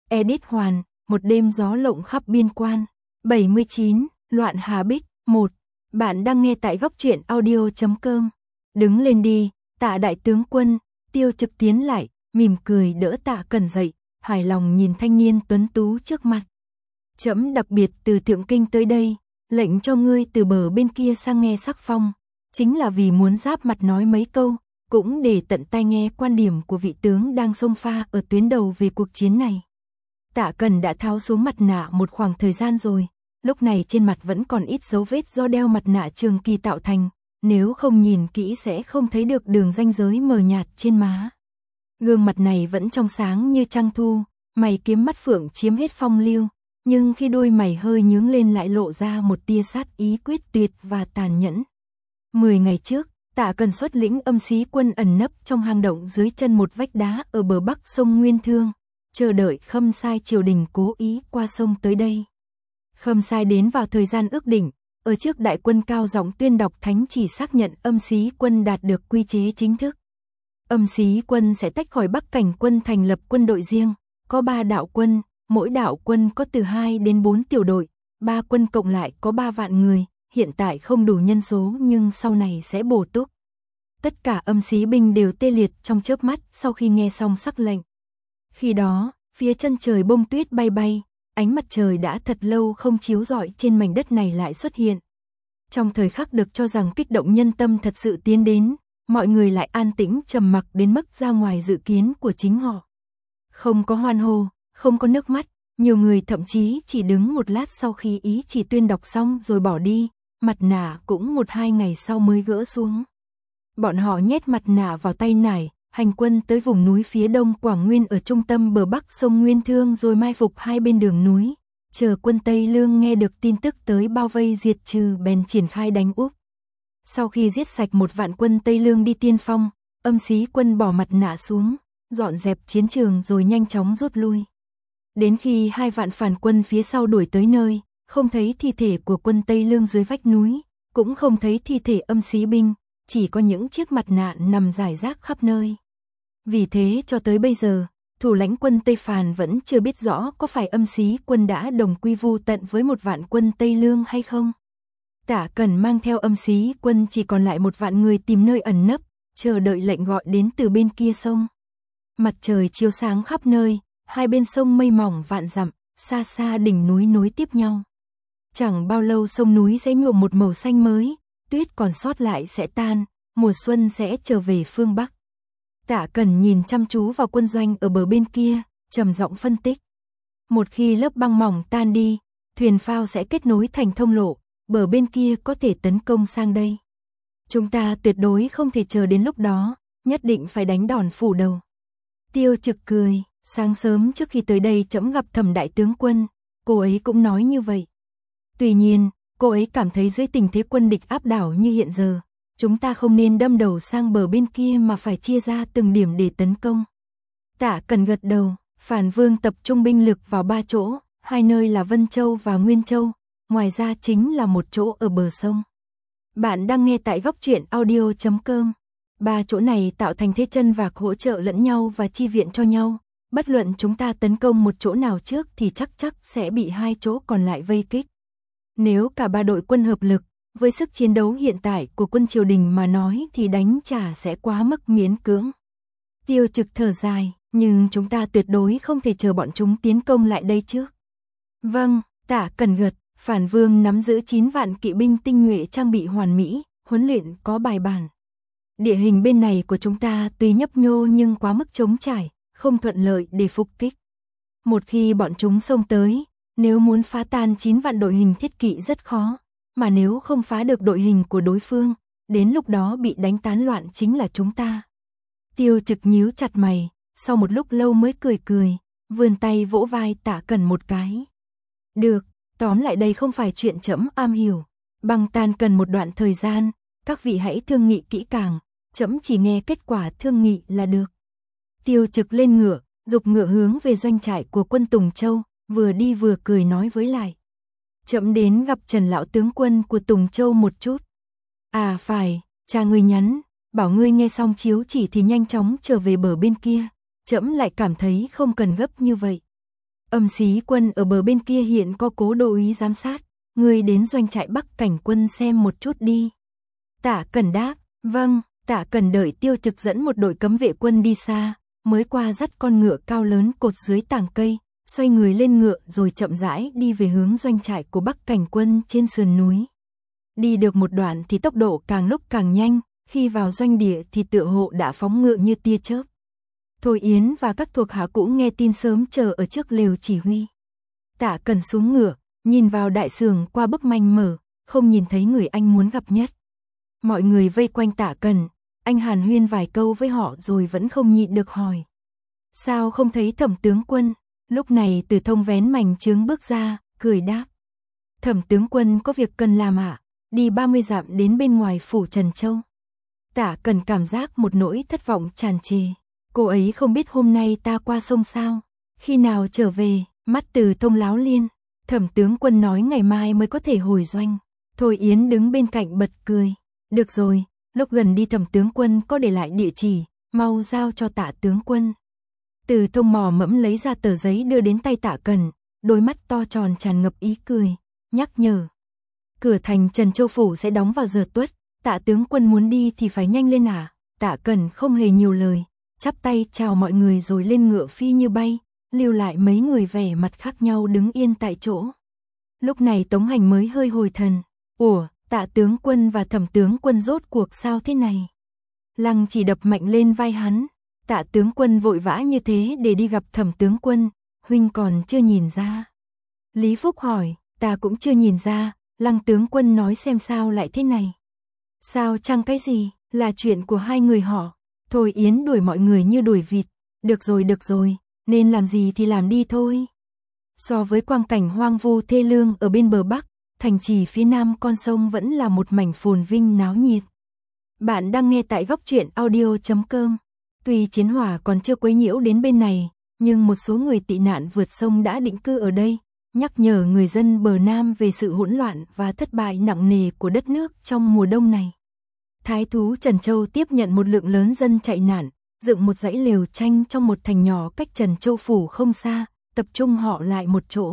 Edit Hoàn, một đêm gió lộng khắp biên quan. 79, Loạn Hà Bích, 1. Bạn đang nghe tại góc truyện audio.com. Đứng lên đi, Tạ đại tướng quân. Tiêu Trực tiến lại, mỉm cười đỡ Tạ Cẩn dậy, hài lòng nhìn thanh niên tuấn tú trước mặt. Trẫm đặc biệt từ Thượng Kinh tới đây, lệnh cho ngươi từ bờ bên kia sang nghe sắc phong, chính là vì muốn giáp mặt nói mấy câu, cũng để tận tai nghe quan điểm của vị tướng đang xông pha ở tuyến đầu về cuộc chiến này. Tạ Cẩn đã tháo xuống mặt nạ một khoảng thời gian rồi, lúc này trên mặt vẫn còn ít dấu vết do đeo mặt nạ trường kỳ tạo thành, nếu không nhìn kỹ sẽ không thấy được đường ranh giới mờ nhạt trên má. Gương mặt này vẫn trong sáng như trăng thu, mày kiếm mắt phượng chiếm hết phong lưu, nhưng khi đôi mày hơi nhướng lên lại lộ ra một tia sát ý quyết tuyệt và tàn nhẫn. 10 ngày trước, Tạ Cẩn xuất lĩnh âm xí quân ẩn nấp trong hang động dưới chân một vách đá ở bờ bắc sông Nguyên Thương, chờ đợi Khâm Sai triều đình cố ý qua sông tới đây. Khâm Sai đến vào thời gian ước định, ở trước đại quân cao giọng tuyên đọc thánh chỉ xác nhận âm xí quân đạt được quy chế chính thức. Âm xí quân sẽ tách khỏi Bắc Cảnh quân thành lập quân đội riêng, có 3 đạo quân, mỗi đạo quân có từ 2 đến 4 tiểu đội, 3 quân cộng lại có 3 vạn người, hiện tại không đủ nhân số nhưng sau này sẽ bổ túc. Tất cả âm xí binh đều tê liệt trong chớp mắt sau khi nghe xong sắc lệnh. Khi đó, phía chân trời bông tuyết bay bay, ánh mặt trời đã thật lâu không chiếu rọi trên mảnh đất này lại xuất hiện. Trong thời khắc được cho rằng kích động nhân tâm thật sự tiến đến, mọi người lại an tĩnh trầm mặc đến mức ra ngoài dự kiến của chính họ. Không có hoan hô, không có nước mắt, nhiều người thậm chí chỉ đứng một lát sau khi ý chỉ tuyên đọc xong rồi bỏ đi, mặt nạ cũng 1-2 ngày sau mới gỡ xuống. Bọn họ nhét mặt nạ vào tay nải, hành quân tới vùng núi phía đông Quảng Nguyên ở trung tâm bờ bắc sông Nguyên Thương rồi mai phục hai bên đường núi, chờ quân Tây Lương nghe được tin tức tới bao vây diệt trừ bèn triển khai đánh úp. Sau khi giết sạch một vạn quân Tây Lương đi tiên phong, âm xí quân bỏ mặt nạ xuống, dọn dẹp chiến trường rồi nhanh chóng rút lui. Đến khi 2 vạn phản quân phía sau đuổi tới nơi, không thấy thi thể của quân Tây Lương dưới vách núi, cũng không thấy thi thể âm xí binh, chỉ có những chiếc mặt nạ nằm rải rác khắp nơi. Vì thế cho tới bây giờ, thủ lãnh quân Tây Phàn vẫn chưa biết rõ có phải âm xí quân đã đồng quy vu tận với 1 vạn quân Tây Lương hay không. Tạ Cẩn mang theo âm xí quân chỉ còn lại 1 vạn người tìm nơi ẩn nấp, chờ đợi lệnh gọi đến từ bên kia sông. Mặt trời chiếu sáng khắp nơi, hai bên sông mây mỏng vạn dặm, xa xa đỉnh núi nối tiếp nhau. Chẳng bao lâu sông núi sẽ nhuộm một màu xanh mới, tuyết còn sót lại sẽ tan, mùa xuân sẽ trở về phương Bắc. Tạ Cẩn nhìn chăm chú vào quân doanh ở bờ bên kia, trầm giọng phân tích. Một khi lớp băng mỏng tan đi, thuyền phao sẽ kết nối thành thông lộ, bờ bên kia có thể tấn công sang đây. Chúng ta tuyệt đối không thể chờ đến lúc đó, nhất định phải đánh đòn phủ đầu. Tiêu Trực cười, sáng sớm trước khi tới đây trẫm gặp Thẩm đại tướng quân, cô ấy cũng nói như vậy. Tuy nhiên, cô ấy cảm thấy dưới tình thế quân địch áp đảo như hiện giờ, chúng ta không nên đâm đầu sang bờ bên kia mà phải chia ra từng điểm để tấn công. Tạ Cẩn gật đầu, Phản Vương tập trung binh lực vào 3 chỗ, 2 nơi là Vân Châu và Nguyên Châu, ngoài ra chính là một chỗ ở bờ sông. Bạn đang nghe tại góc truyện audio.com. 3 chỗ này tạo thành thế chân vạc hỗ trợ lẫn nhau và chi viện cho nhau. Bất luận chúng ta tấn công một chỗ nào trước thì chắc sẽ bị 2 chỗ còn lại vây kích. Nếu cả 3 đội quân hợp lực, với sức chiến đấu hiện tại của quân triều đình mà nói thì đánh trả sẽ quá mức miễn cưỡng. Tiêu Trực thở dài, nhưng chúng ta tuyệt đối không thể chờ bọn chúng tiến công lại đây trước. Vâng, Tạ Cẩn gật, Phản Vương nắm giữ 9 vạn kỵ binh tinh nhuệ trang bị hoàn mỹ, huấn luyện có bài bản. Địa hình bên này của chúng ta tuy nhấp nhô nhưng quá mức trống trải, không thuận lợi để phục kích. Một khi bọn chúng xông tới, nếu muốn phá tan 9 vạn đội hình thiết kỵ rất khó, mà nếu không phá được đội hình của đối phương, đến lúc đó bị đánh tán loạn chính là chúng ta. Tiêu Trực nhíu chặt mày, sau một lúc lâu mới cười, vươn tay vỗ vai Tạ Cẩn một cái. Được, tóm lại đây không phải chuyện trẫm am hiểu, băng tan cần một đoạn thời gian, các vị hãy thương nghị kỹ càng, trẫm chỉ nghe kết quả thương nghị là được. Tiêu Trực lên ngựa, giục ngựa hướng về doanh trại của quân Tùng Châu, vừa đi vừa cười nói với lại. Trẫm đến gặp Trần lão tướng quân của Tùng Châu một chút. À phải, cha ngươi nhắn, bảo ngươi nghe xong chiếu chỉ thì nhanh chóng trở về bờ bên kia, trẫm lại cảm thấy không cần gấp như vậy. Âm Xí Quân ở bờ bên kia hiện có cố đô úy giám sát, ngươi đến doanh trại Bắc Cảnh quân xem một chút đi. Tạ Cẩn đáp, vâng. Tạ Cẩn đợi Tiêu Trực dẫn một đội cấm vệ quân đi xa, mới qua dắt con ngựa cao lớn cột dưới tàng cây, xoay người lên ngựa rồi chậm rãi đi về hướng doanh trại của Bắc Cảnh quân trên sườn núi. Đi được một đoạn thì tốc độ càng lúc càng nhanh, khi vào doanh địa thì tựa hộ đã phóng ngựa như tia chớp. Thôi Yến và các thuộc hạ cũ nghe tin sớm chờ ở trước lều chỉ huy. Tạ Cẩn xuống ngựa, nhìn vào đại sưởng qua bức manh mở, không nhìn thấy người anh muốn gặp nhất. Mọi người vây quanh Tạ Cẩn, anh hàn huyên vài câu với họ rồi vẫn không nhịn được hỏi. Sao không thấy Thẩm tướng quân? Lúc này Từ Thông vén mảnh chướng bước ra, cười đáp. Thẩm tướng quân có việc cần làm ạ, đi 30 dặm đến bên ngoài phủ Trần Châu. Tạ Cẩn cảm giác một nỗi thất vọng tràn trề. Cô ấy không biết hôm nay ta qua sông sao, khi nào trở về, mắt Từ Thông láo liên. Thẩm tướng quân nói ngày mai mới có thể hồi doanh. Thôi Yến đứng bên cạnh bật cười. Được rồi, lúc gần đi Thẩm tướng quân có để lại địa chỉ, mau giao cho Tạ tướng quân. Từ Thông mò mẫm lấy ra tờ giấy đưa đến tay Tạ Cẩn, đôi mắt to tròn tràn ngập ý cười, nhắc nhở. Cửa thành Trần Châu phủ sẽ đóng vào giờ tuất, Tạ tướng quân muốn đi thì phải nhanh lên à? Tạ Cẩn không hề nhiều lời, chắp tay chào mọi người rồi lên ngựa phi như bay, lưu lại mấy người vẻ mặt khác nhau đứng yên tại chỗ. Lúc này Tống Hành mới hơi hồi thần. Ủa, Tạ tướng quân và Thẩm tướng quân rốt cuộc sao thế này? Lăng chỉ đập mạnh lên vai hắn. Tạ tướng quân vội vã như thế để đi gặp Thẩm tướng quân, huynh còn chưa nhìn ra. Lý Phúc hỏi, ta cũng chưa nhìn ra, Lăng tướng quân nói xem sao lại thế này. Sao chăng cái gì, là chuyện của hai người họ. Thôi Yến đuổi mọi người như đuổi vịt. Được rồi, nên làm gì thì làm đi thôi. So với quang cảnh hoang vu thê lương ở bên bờ Bắc, thành trì phía nam con sông vẫn là một mảnh phồn vinh náo nhiệt. Bạn đang nghe tại góc truyện audio.com. Tuy chiến hỏa còn chưa quấy nhiễu đến bên này, nhưng một số người tị nạn vượt sông đã định cư ở đây, nhắc nhở người dân bờ Nam về sự hỗn loạn và thất bại nặng nề của đất nước trong mùa đông này. Thái thú Trần Châu tiếp nhận một lượng lớn dân chạy nạn, dựng một dãy lều tranh trong một thành nhỏ cách Trần Châu phủ không xa, tập trung họ lại một chỗ.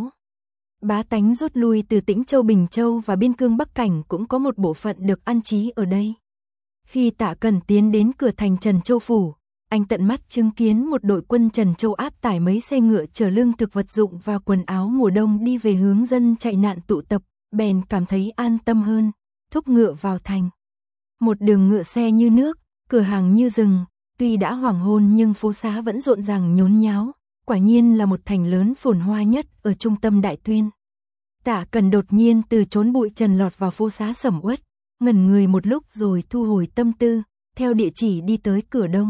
Bá tánh rút lui từ Tĩnh Châu, Bình Châu và biên cương Bắc Cảnh cũng có một bộ phận được an trí ở đây. Khi Tạ Cẩn tiến đến cửa thành Trần Châu phủ, anh tận mắt chứng kiến một đội quân Trần Châu áp tải mấy xe ngựa chở lương thực vật dụng và quần áo mùa đông đi về hướng dân chạy nạn tụ tập, bèn cảm thấy an tâm hơn, thúc ngựa vào thành. Một đường ngựa xe như nước, cửa hàng như rừng, tuy đã hoàng hôn nhưng phố xá vẫn rộn ràng nhốn nháo, quả nhiên là một thành lớn phồn hoa nhất ở trung tâm Đại Tuyên. Tạ Cẩn đột nhiên từ chốn bụi trần lọt vào phố xá sầm uất, ngẩn người một lúc rồi thu hồi tâm tư, theo địa chỉ đi tới cửa đông.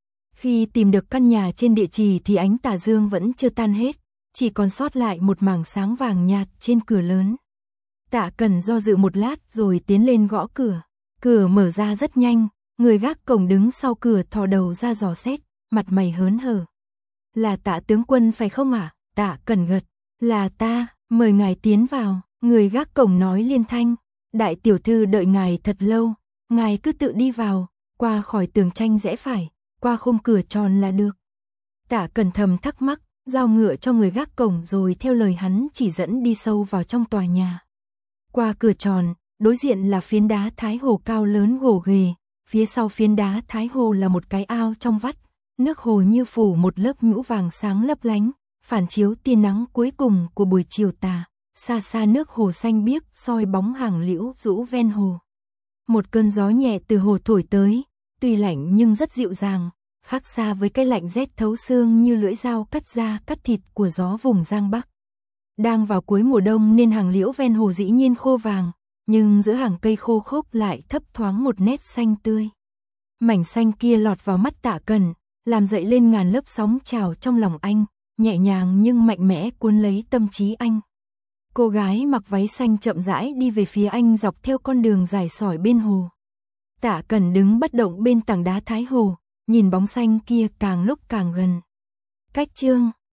Khi tìm được căn nhà trên địa chỉ thì ánh tà dương vẫn chưa tan hết, chỉ còn sót lại một mảng sáng vàng nhạt trên cửa lớn. Tạ Cẩn do dự một lát rồi tiến lên gõ cửa. Cửa mở ra rất nhanh, người gác cổng đứng sau cửa thò đầu ra dò xét, mặt mày hớn hở. Là Tạ tướng quân phải không ạ? Tạ Cẩn gật. Là ta, mời ngài tiến vào. Người gác cổng nói liên thanh. Đại tiểu thư đợi ngài thật lâu, ngài cứ tự đi vào, qua khỏi tường tranh rẽ phải, qua khung cửa tròn là được. Tạ Cẩn thầm thắc mắc, giao ngựa cho người gác cổng rồi theo lời hắn chỉ dẫn đi sâu vào trong tòa nhà. Qua cửa tròn, đối diện là phiến đá Thái Hồ cao lớn gồ ghề, phía sau phiến đá Thái Hồ là một cái ao trong vắt, nước hồ như phủ một lớp nhũ vàng sáng lấp lánh, phản chiếu tia nắng cuối cùng của buổi chiều tà, xa xa nước hồ xanh biếc soi bóng hàng liễu rũ ven hồ. Một cơn gió nhẹ từ hồ thổi tới, tuy lạnh nhưng rất dịu dàng, khác xa với cái lạnh rét thấu xương như lưỡi dao cắt da cắt thịt của gió vùng Giang Bắc. Đang vào cuối mùa đông nên hàng liễu ven hồ dĩ nhiên khô vàng, nhưng giữa hàng cây khô khốc lại thấp thoáng một nét xanh tươi. Mảnh xanh kia lọt vào mắt Tạ Cẩn, làm dậy lên ngàn lớp sóng trào trong lòng anh, nhẹ nhàng nhưng mạnh mẽ cuốn lấy tâm trí anh. Cô gái mặc váy xanh chậm rãi đi về phía anh dọc theo con đường dài sỏi bên hồ. Tạ Cẩn đứng bất động bên tảng đá Thái Hồ, nhìn bóng xanh kia càng lúc càng gần. Cách chương